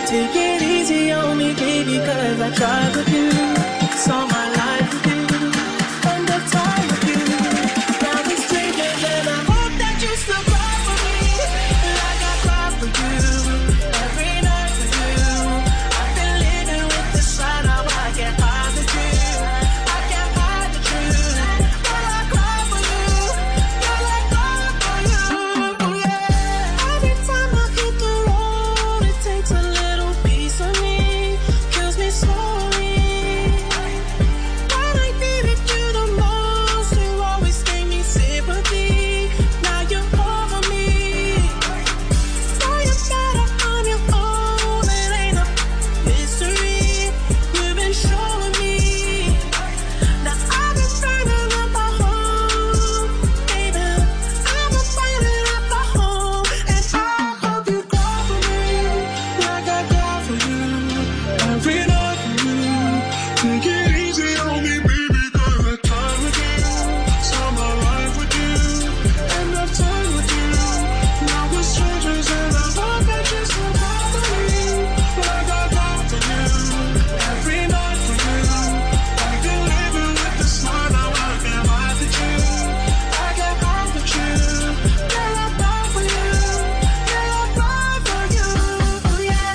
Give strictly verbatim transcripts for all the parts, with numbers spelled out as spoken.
Take it easy on me, baby, cause I tried with you. Saw my life with you. Spend the time with you. Now we're strangers and I hope that you still cry for me. Like I cry for you. Every night for you. I've been living with the sign of I can't hide the truth. I can't hide the truth. Girl, I cry for you. Girl, I cry for you. Yeah. Every time I hit the road, it takes a little piece of me. Kills me slowly. When I needed you the most, you always gave me sympathy. Now you're over me. Know you're better on your own. It ain't a mystery. You've been showing me. Now I've been burning up my home, baby. I've been burning up my home, and I hope you cry for me, like I cry for you. Every night for you. Take it easy on me, baby, cause I time with you. Saw my life with you. End of time with you. Now we're strangers and I hope that you still cry for me, like I cry for you. Every night for you. I can live it with the smile, now I can't hide the truth. I can't hide the truth. Girl, I cry for you. Girl, I cry for you. Yeah.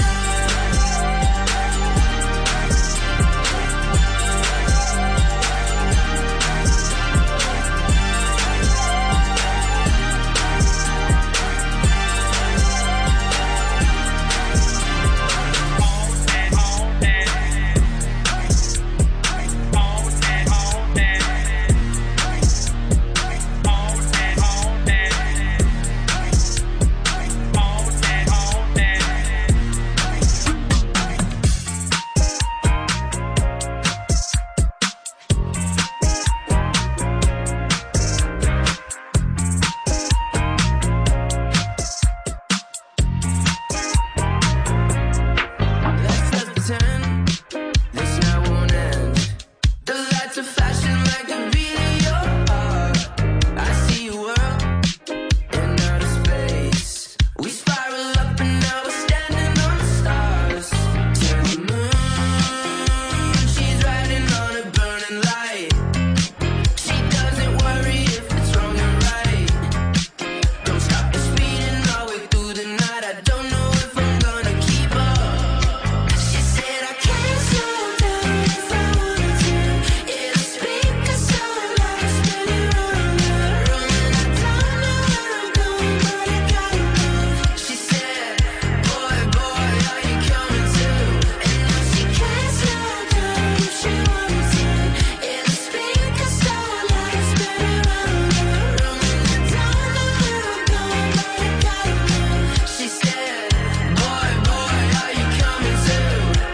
Let's just pretend this night won't end. The lights are flashing like the beat of your heart. I see you world in outer space. We spiral up and now we're standing on the stars. To the moon, she's riding on a burning light. She doesn't worry if it's wrong or right. Don't stop the speeding all the way through the night. I don't know if I'm gonna keep up. She said I can't slow down if I wanted to. It'll speak a song like spinning round and round. I don't know where I'm going, but I gotta move. She said, boy, boy, are you coming too? And now she can't slow down if she wanted to. It'll speak a song like spinning round and round. I don't know where I'm going, but I gotta move. She said, boy, boy, are you coming too?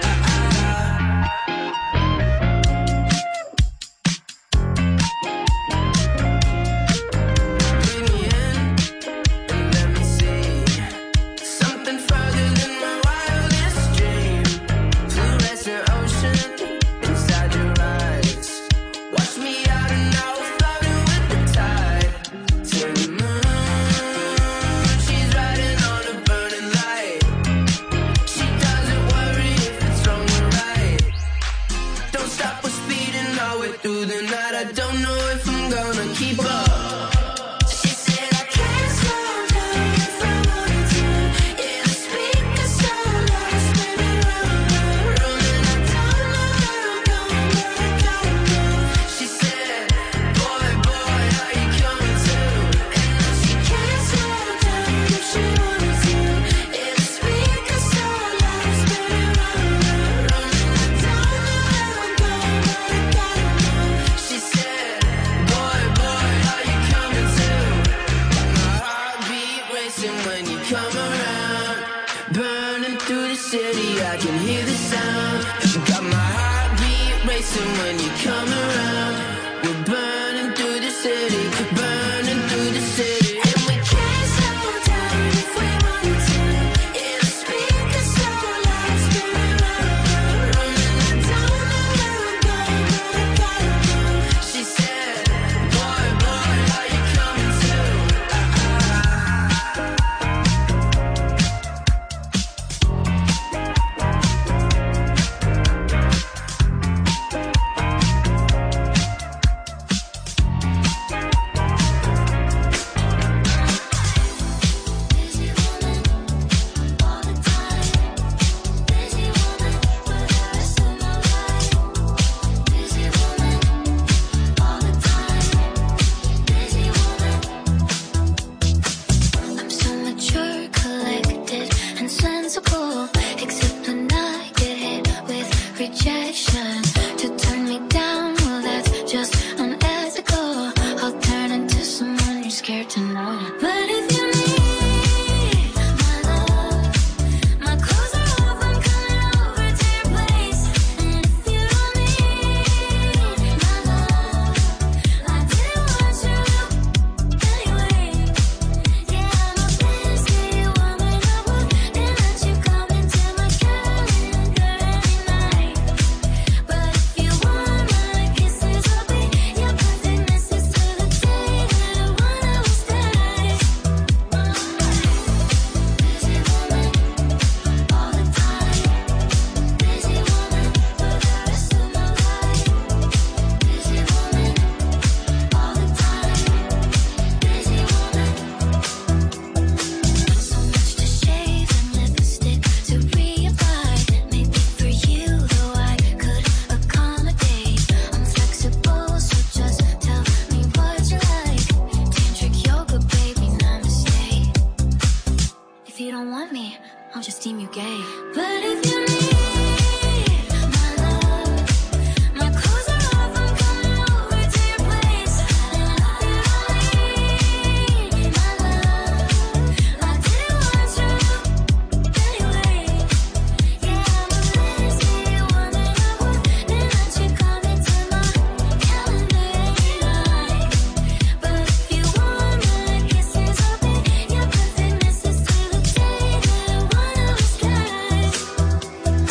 Bring me in and let me see something further than my wildest dream. Fluorescent ocean inside your eyes. Watch me out and now we're floating with the tide. To the moon, she's riding on a burning light. She doesn't worry if it's wrong or right. Don't stop, we're speeding our way through the night. I don't know if I'm gonna keep up. She said I can't slow down if I wanted to. It'll speak a song like spinning round and round. And I don't know where I'm going, but I gotta move. She said, boy, boy, are you coming too? And now she can't slow down if she wanted to. It'll speak a song like spinning round and round. And I don't know where I'm going, but I gotta move. She said, boy, boy, are you coming too? My heartbeat racing when you come around. Burning through the city, I can hear the sound. Got my heartbeat racing when you come around. We're burning through the city, burning through the city. And we can't slow down if we wanted to. It'll speak a song like spinning round and round. And I don't know where I'm going, but I gotta move. She said, boy, boy, are you coming too? Ah, ah. physical, except when I get hit with rejection. To turn me down, well that's just unethical. I'll turn into someone you're scared to know. But if you need my love, my clothes are off, I'm coming over to your place. And if you don't need my love, I didn't want you anyway. Yeah, I'm a fancy woman, I wouldn't let you come into my calendar every night. But if you want my kisses, I'll be your perfect missus to the day that I wanna was dead. Busy woman, all the time. Busy woman, for the rest of my life. Busy woman, all the time. Busy woman. So much to shave and lipstick to reapply. Maybe for you, though I could accommodate. I'm flexible, so just tell me what you like. Tantric yoga, baby, namaste. If you don't want me, I'll just deem you gay. But if you need my love, my clothes are off, I'm coming over to your place. And if you don't need my love, I didn't want you anyway. Yeah, I'm a fancy woman, I wouldn't let you come into my calendar every night. But if you want my kisses, I'll be your perfect missus to the day that I wanna was dead.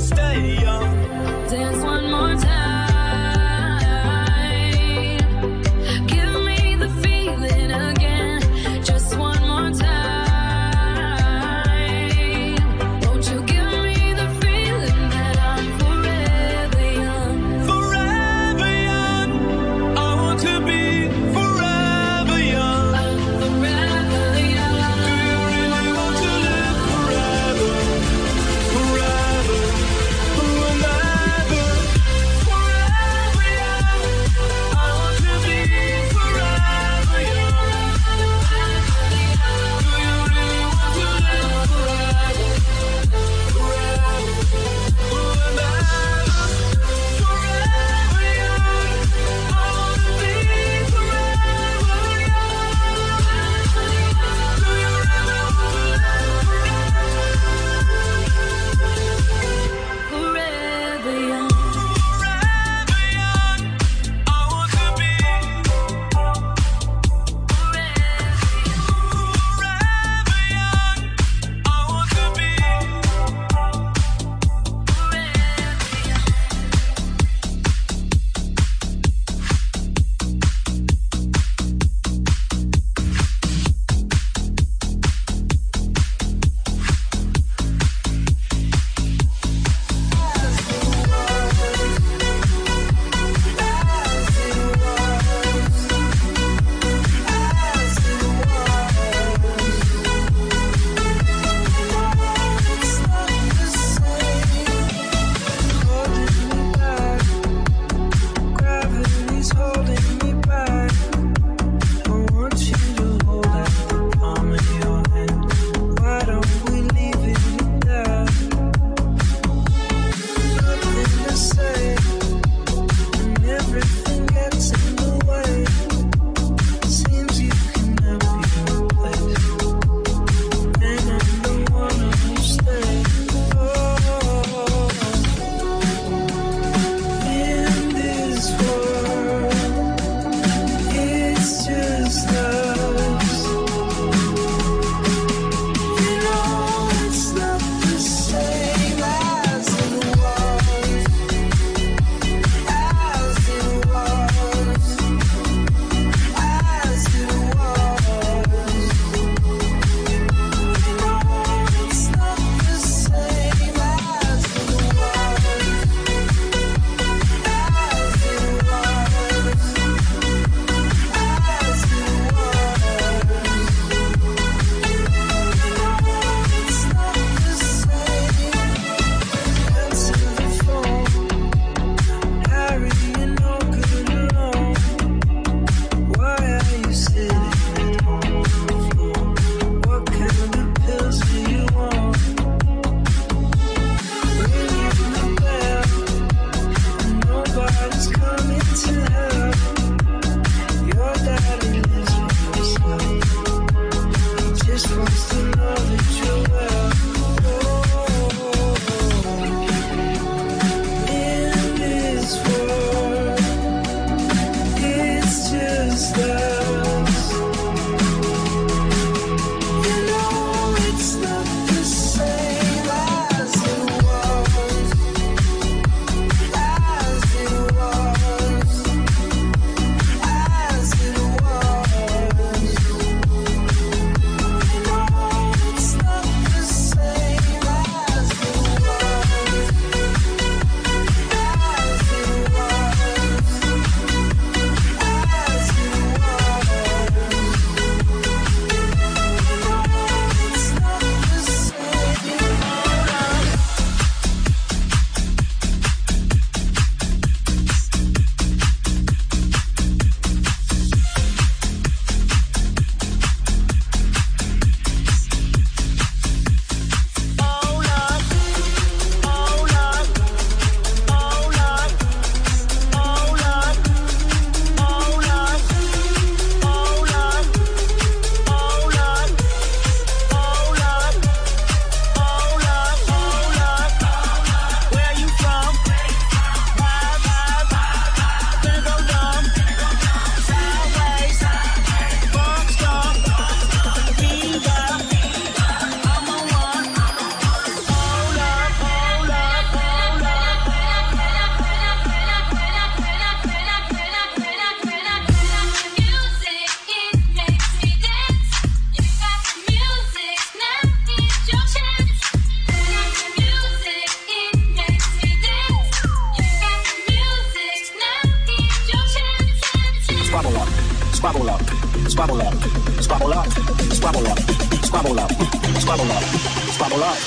stay young. Dance one more time. Give me the feeling again. Just one more time. Won't you give me the feeling that I'm forever young? Forever young. I want to be forever young. I'm forever young. Do you really want to live forever? Forever. When squabble up, squabble up, squabble up, squabble up, squabble up, squabble up.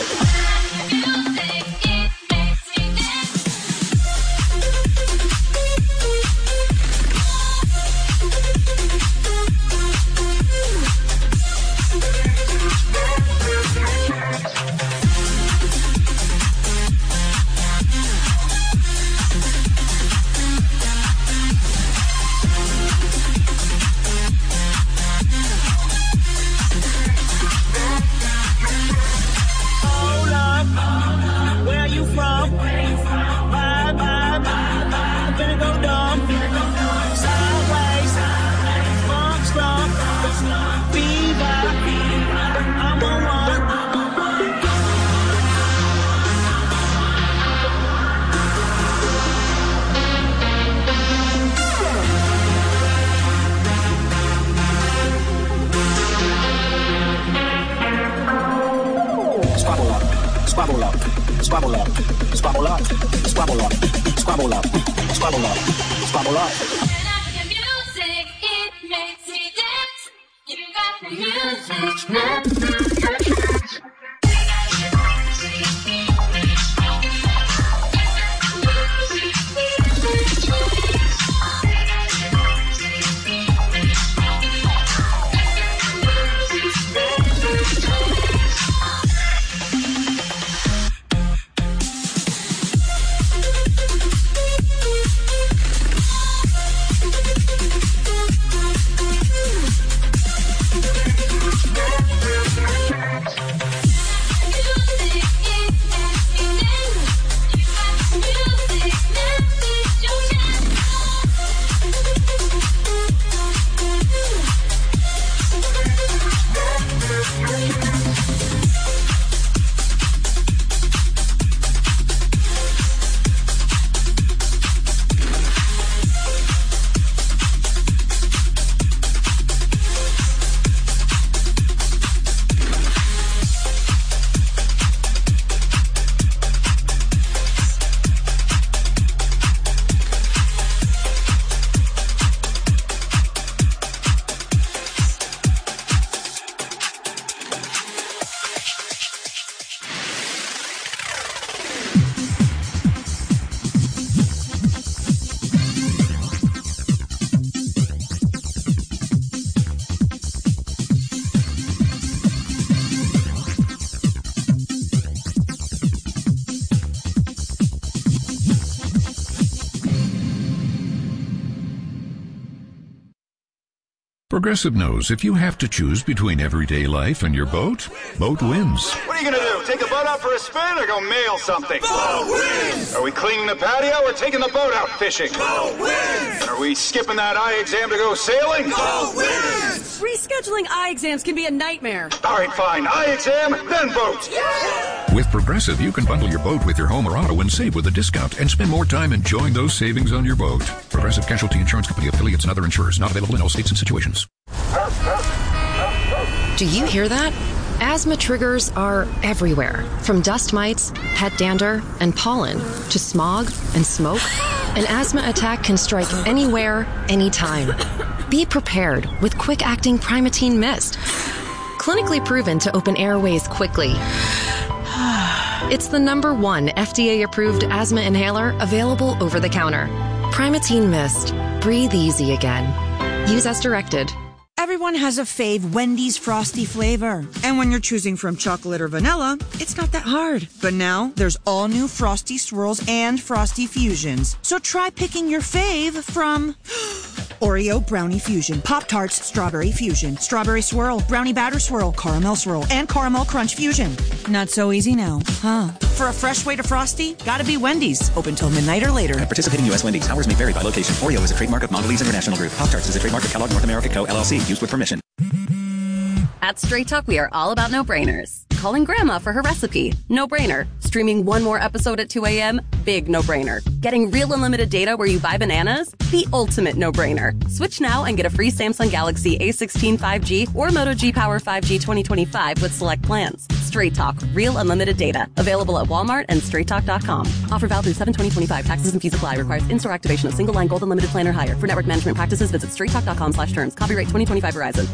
Squabble up, squabble up, squabble up, squabble up, squabble up, squabble up, squabble up. Turn up the music, it makes me dance. You got the music. Progressive knows if you have to choose between everyday life and your boat, boat wins. What are you going to do? Take the boat out for a spin or go mail something? Boat wins! Are we cleaning the patio or taking the boat out fishing? Boat wins! And are we skipping that eye exam to go sailing? Boat wins! Rescheduling eye exams can be a nightmare. All right, fine. Eye exam, then boat. Yeah! With Progressive, you can bundle your boat with your home or auto and save with a discount and spend more time enjoying those savings on your boat. Progressive Casualty Insurance Company, affiliates, and other insurers. Not available in all states and situations. Do you hear that? Asthma triggers are everywhere, from dust mites, pet dander, and pollen, to smog and smoke. An asthma attack can strike anywhere, anytime. Be prepared with quick-acting Primatene Mist. Clinically proven to open airways quickly. It's the number one F D A-approved asthma inhaler available over the counter. Primatene Mist. Breathe easy again. Use as directed. Everyone has a fave Wendy's Frosty flavor. And when you're choosing from chocolate or vanilla, it's not that hard. But now, there's all new Frosty Swirls and Frosty Fusions. So try picking your fave from Oreo Brownie Fusion, Pop-Tarts Strawberry Fusion, Strawberry Swirl, Brownie Batter Swirl, Caramel Swirl, and Caramel Crunch Fusion. Not so easy now, huh? For a fresh way to Frosty, gotta be Wendy's. Open till midnight or later. At participating U S Wendy's, hours may vary by location. Oreo is a trademark of Mondelez International Group. Pop-Tarts is a trademark of Kellogg North America Co. L L C. Used with permission. At Straight Talk, we are all about no-brainers. calling Grandma for her recipe. No-brainer. Streaming one more episode at two a.m.? Big no-brainer. Getting real unlimited data where you buy bananas? The ultimate no-brainer. Switch now and get a free Samsung Galaxy A sixteen five G or Moto G Power five G twenty twenty-five with select plans. Straight Talk. Real unlimited data. Available at Walmart and straight talk dot com. Offer valid through seven twenty twenty-five. Taxes and fees apply. Requires in-store activation of single line gold unlimited plan or higher. For network management practices, visit straight talk dot com slash terms. Copyright twenty twenty-five Verizon.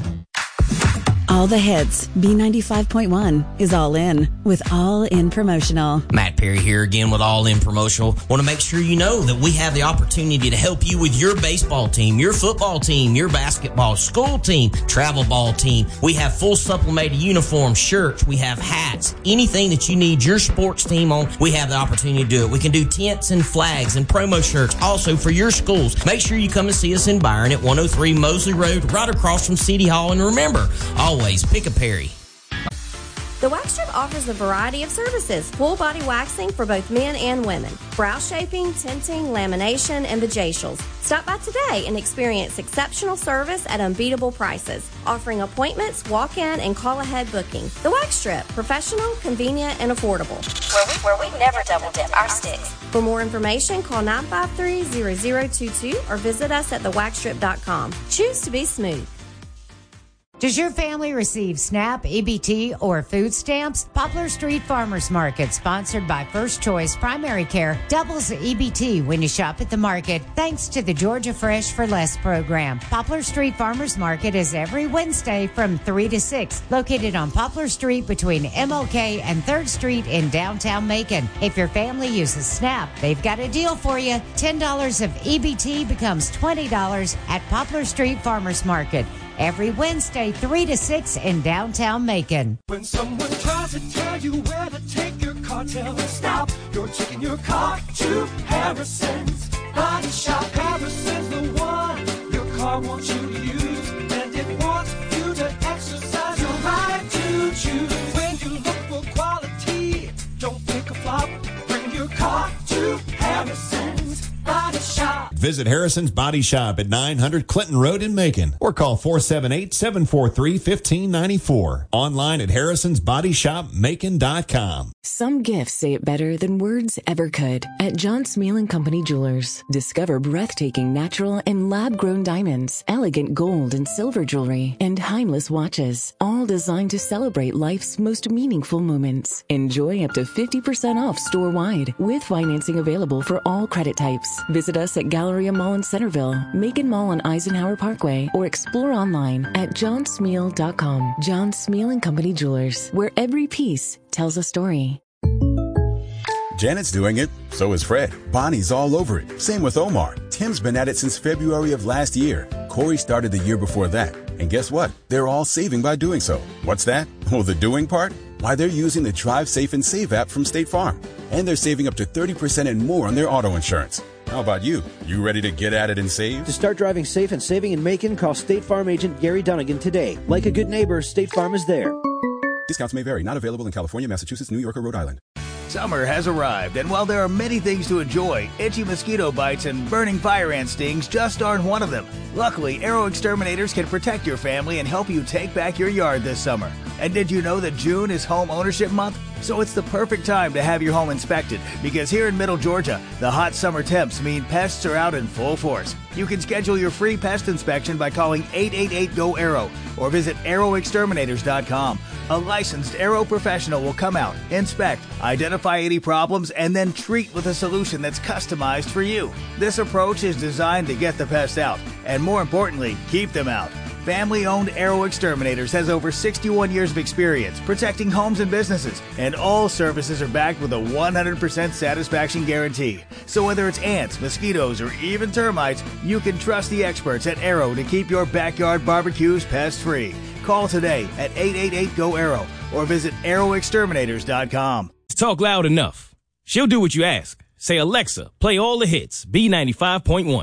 All the hits. B ninety-five point one is all in with All In Promotional. Matt Perry here again with All In Promotional. Want to make sure you know that we have the opportunity to help you with your baseball team, your football team, your basketball, school team, travel ball team. We have full supplemented uniforms, shirts, we have hats, anything that you need your sports team on, we have the opportunity to do it. We can do tents and flags and promo shirts also for your schools. Make sure you come and see us in Byron at one oh three Mosley Road, right across from City Hall. And remember, always pick a Perry. The Wax Strip offers a variety of services, full body waxing for both men and women, brow shaping, tinting, lamination, and vajacials. Stop by today and experience exceptional service at unbeatable prices, offering appointments, walk-in, and call-ahead booking. The Wax Strip, professional, convenient, and affordable. Where we, where we never double dip our sticks. For more information, call nine five three, zero zero two two or visit us at the wax strip dot com. Choose to be smooth. Does your family receive SNAP, E B T, or food stamps? Poplar Street Farmers Market, sponsored by First Choice Primary Care, doubles E B T when you shop at the market, thanks to the Georgia Fresh for Less program. Poplar Street Farmers Market is every Wednesday from three to six, located on Poplar Street between M L K and third Street in downtown Macon. If your family uses SNAP, they've got a deal for you. ten dollars of E B T becomes twenty dollars at Poplar Street Farmers Market. Every Wednesday, three to six in downtown Macon. When someone tries to tell you where to take your car, tell them stop. You're taking your car to Harrison's Body Shop. Harrison's the one your car wants you to use, and it wants you to exercise your right to choose. When you look for quality, don't pick a flop. Bring your car to Harrison's Body Shop. Visit Harrison's Body Shop at nine hundred Clinton Road in Macon or call four seven eight, seven four three, one five nine four. Online at harrisons body shop macon dot com. Some gifts say it better than words ever could. At John Smeal and Company Jewelers, discover breathtaking natural and lab-grown diamonds, elegant gold and silver jewelry, and timeless watches, all designed to celebrate life's most meaningful moments. Enjoy up to fifty percent off store-wide with financing available for all credit types. Visit us at Galleria Mall in Centerville, Macon Mall on Eisenhower Parkway, or explore online at john smeal dot com. John Smeal and Company Jewelers, where every piece tells a story. Janet's doing it, so is Fred. Bonnie's all over it. Same with Omar. Tim's been at it since February of last year. Corey started the year before that. And guess what? They're all saving by doing so. What's that? Well, the doing part? Why, they're using the Drive Safe and Save app from State Farm. And they're saving up to thirty percent and more on their auto insurance. How about you? You ready to get at it and save? To start driving safe and saving in Macon, call State Farm agent Gary Dunnigan today. Like a good neighbor, State Farm is there. Discounts may vary. Not available in California, Massachusetts, New York, or Rhode Island. Summer has arrived, and while there are many things to enjoy, itchy mosquito bites and burning fire ant stings just aren't one of them. Luckily, Arrow Exterminators can protect your family and help you take back your yard this summer. And did you know that June is Home Ownership Month? So it's the perfect time to have your home inspected, because here in Middle Georgia, the hot summer temps mean pests are out in full force. You can schedule your free pest inspection by calling eight eight eight, G O, ARROW or visit arrow exterminators dot com. A licensed Arrow professional will come out, inspect, identify any problems, and then treat with a solution that's customized for you. This approach is designed to get the pests out, and more importantly, keep them out. Family-owned Arrow Exterminators has over sixty-one years of experience protecting homes and businesses, and all services are backed with a one hundred percent satisfaction guarantee. So whether it's ants, mosquitoes, or even termites, you can trust the experts at Arrow to keep your backyard barbecues pest-free. Call today at eight eight eight, G O, ARROW or visit arrow exterminators dot com. Talk loud enough. She'll do what you ask. Say, Alexa, play all the hits, B ninety-five point one.